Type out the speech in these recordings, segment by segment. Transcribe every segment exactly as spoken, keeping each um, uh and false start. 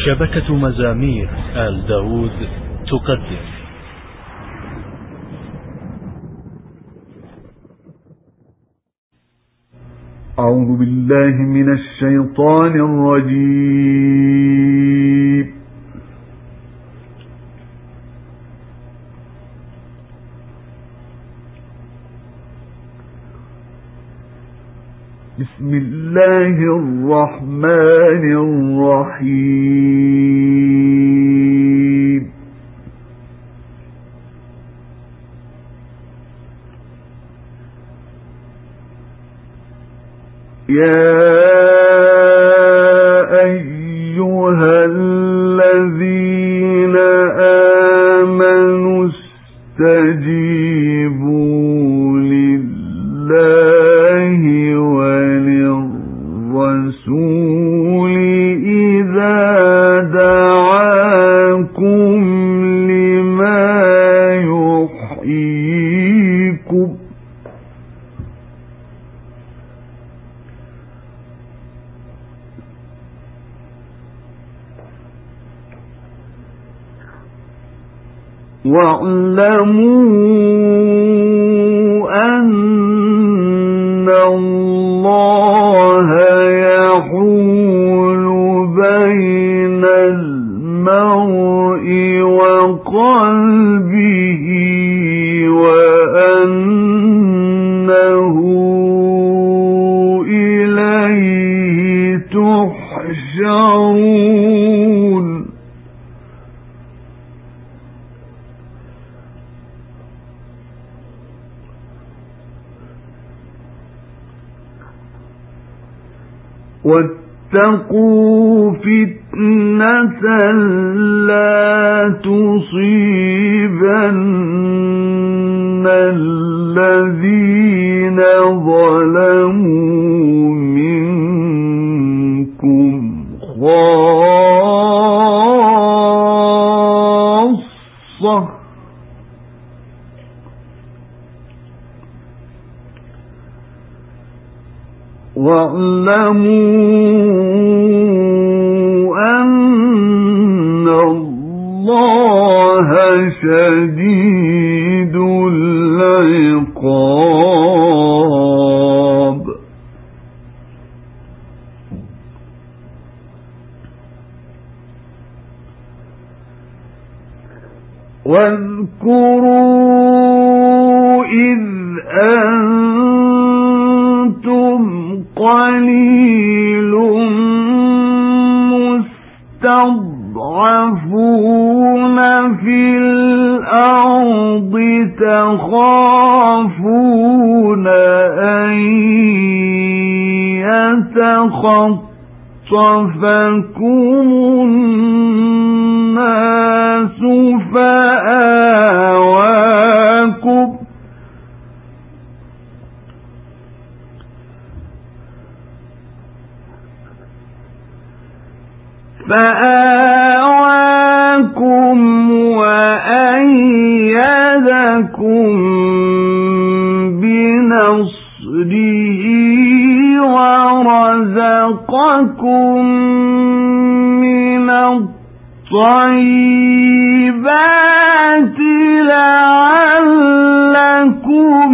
شبكة مزامير آل داود تقدم. أعوذ بالله من الشيطان الرجيم. بسم الله الرحمن الرحيم. يا أيها الذين آمنوا استجيبوا لله وللرسول إذا دعاكم لما يحييكم واعلموا أن الله يحول بين المرء وقلبه وأنه إليه تحشرون. واتقوا فتنة لا تصيبن الذين ظلموا منكم خاصة واعلموا أن الله شديد العقاب. واذكروا إذ أنتم قليل مستضعفون في الأرض تخافون أن يتخطفكم الناس فآواكم فآواكم وأيدكم بنصره ورزقكم من الطيبات لعلكم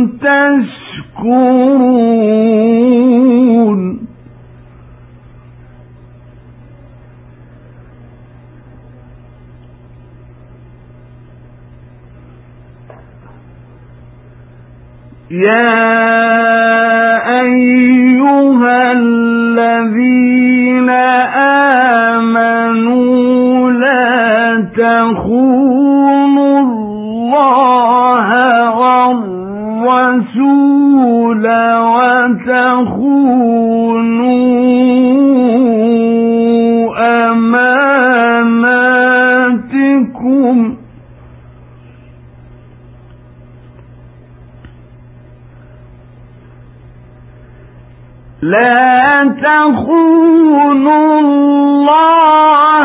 تشكرون. يا أيها الذين آمنوا لا تخونوا الله والرسول وتخونوا أماناتكم لا تخونوا الله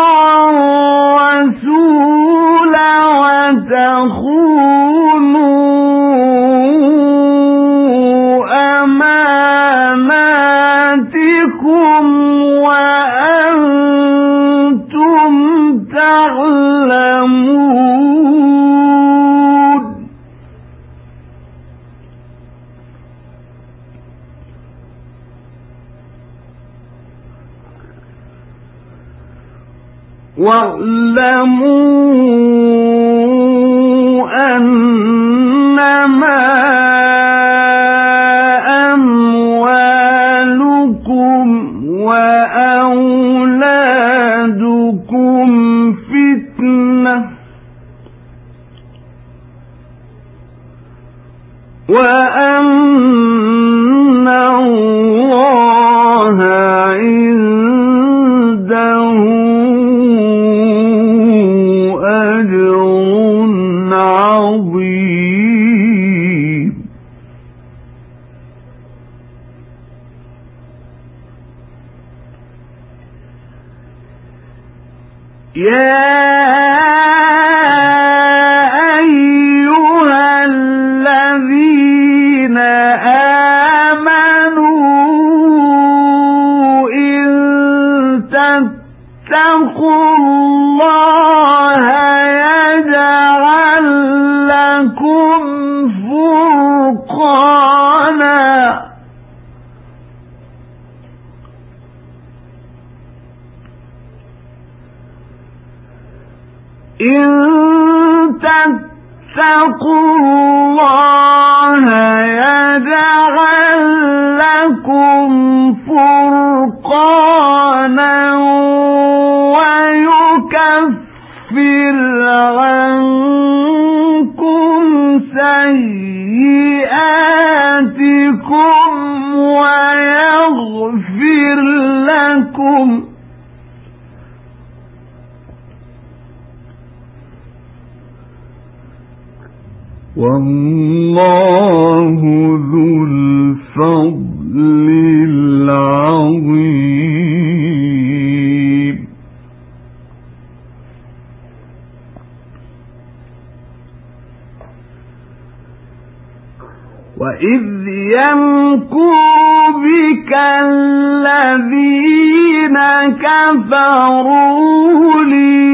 والرسول وتخونوا أماناتكم وأنتم واعلموا أنما أموالكم وأولادكم فتنة وأن الله عنده أجر عظيم. يا أيها الذين آمنوا إن تتقوا الله يجعل لكم فرقانا إن تتقوا الله يجعل لكم فرقانا ويكفر عنكم سيئاتكم ويغفر لكم والله ذو الفضل العظيم. وإذ يمكر بك الذين كفروا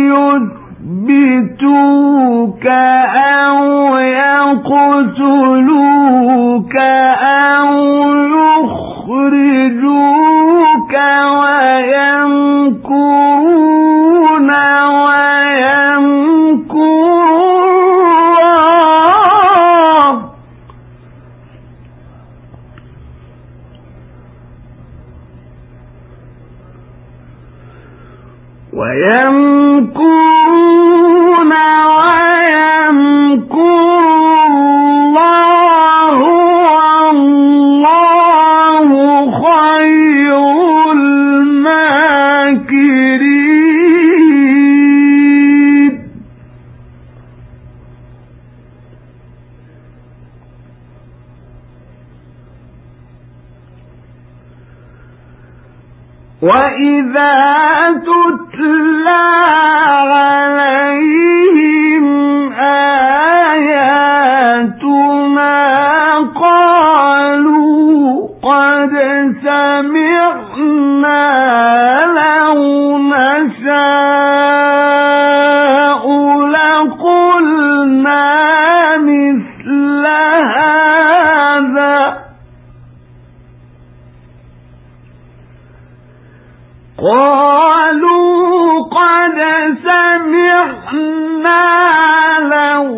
ليثبتوك أو يقتلوك أو يخرجوك ويمكرون ويمكر الله ويمكرون ويمكر الله والله خير الماكرين. وإذا تتلى عليهم آياتنا قالوا قد سمعنا لو نشاء لقلنا مثل هذا قالوا قد سمعنا لو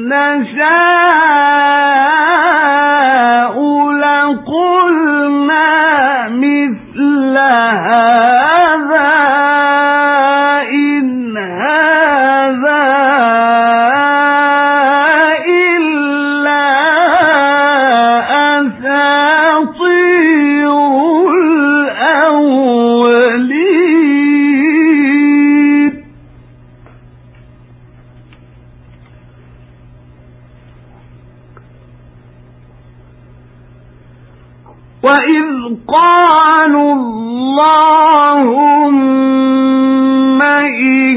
نشاء لقلنا مثل هذا إن هذا إلا أساطير الأولين. وإذ قالوا اللهم إن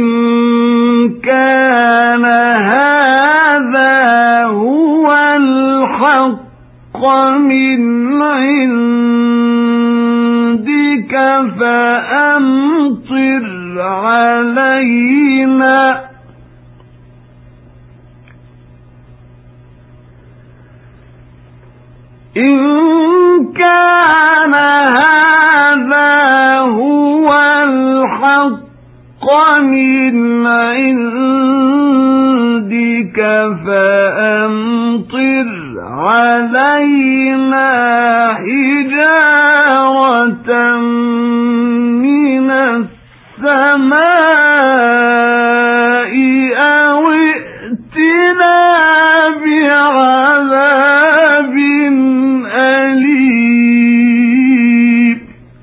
كان هذا هو الحق من عندك فأمطر علينا إن كان هذا هو الحق من عندك فأمطر علينا حجارة من السماء أو ائتنا بعذاب أليم.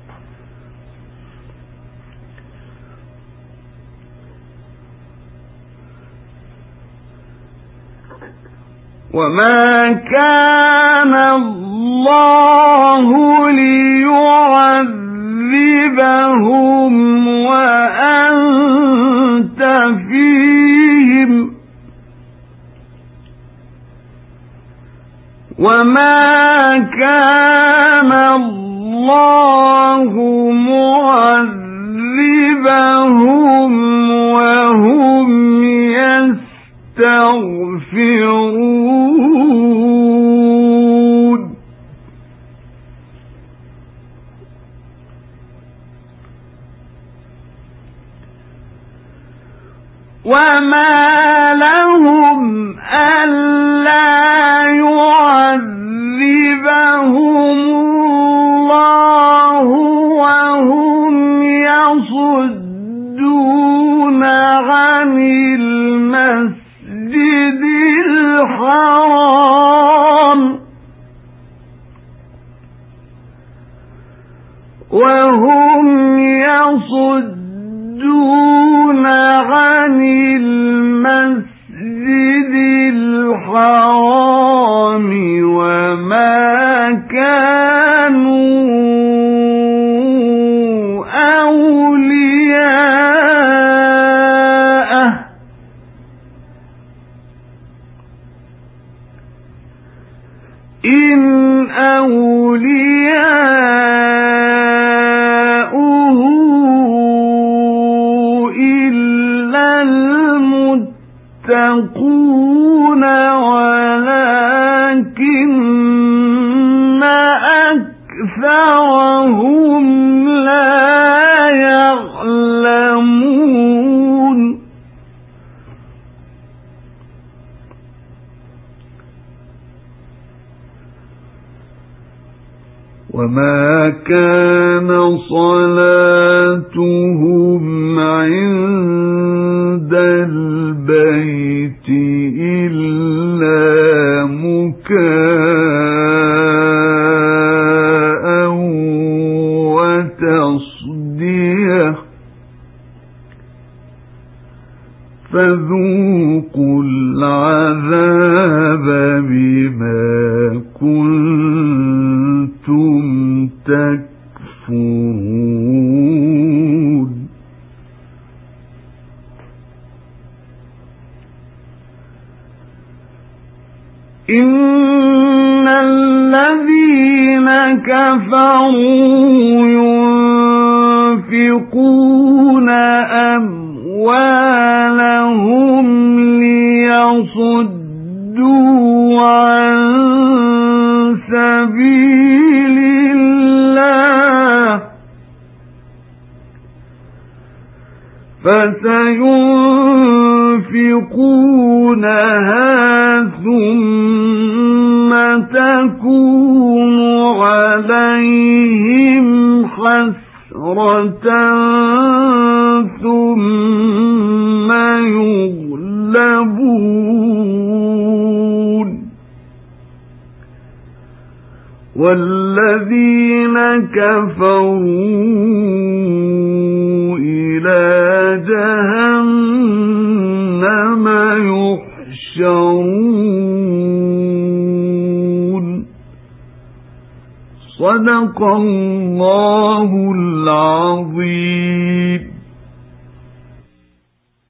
وما كان الله ليعذبهم وأنت فيهم وما كان الله معذبهم وهم يستغفرون. وما لهم ألا يعذبهم الله وهم يصدون عن المسجد الحرام وهم يصدون عن المسجد الحرام وما كانوا أولياءه إن أولياؤه إلا المتقون ولكن أكثرهم لا يعلمون. وما كان صلاتهم عند البيت إلا مكاء وتصدية فذوقوا العذاب بما كنتم تكفرون. إن الذين كفروا ينفقون أموالهم ليصدوا عن سبيل الله فسينفقونها ثم تكون عليهم حسرة ثم يغلبون والذين كفروا إلى جهنم يحشرون. صدق الله العظيم.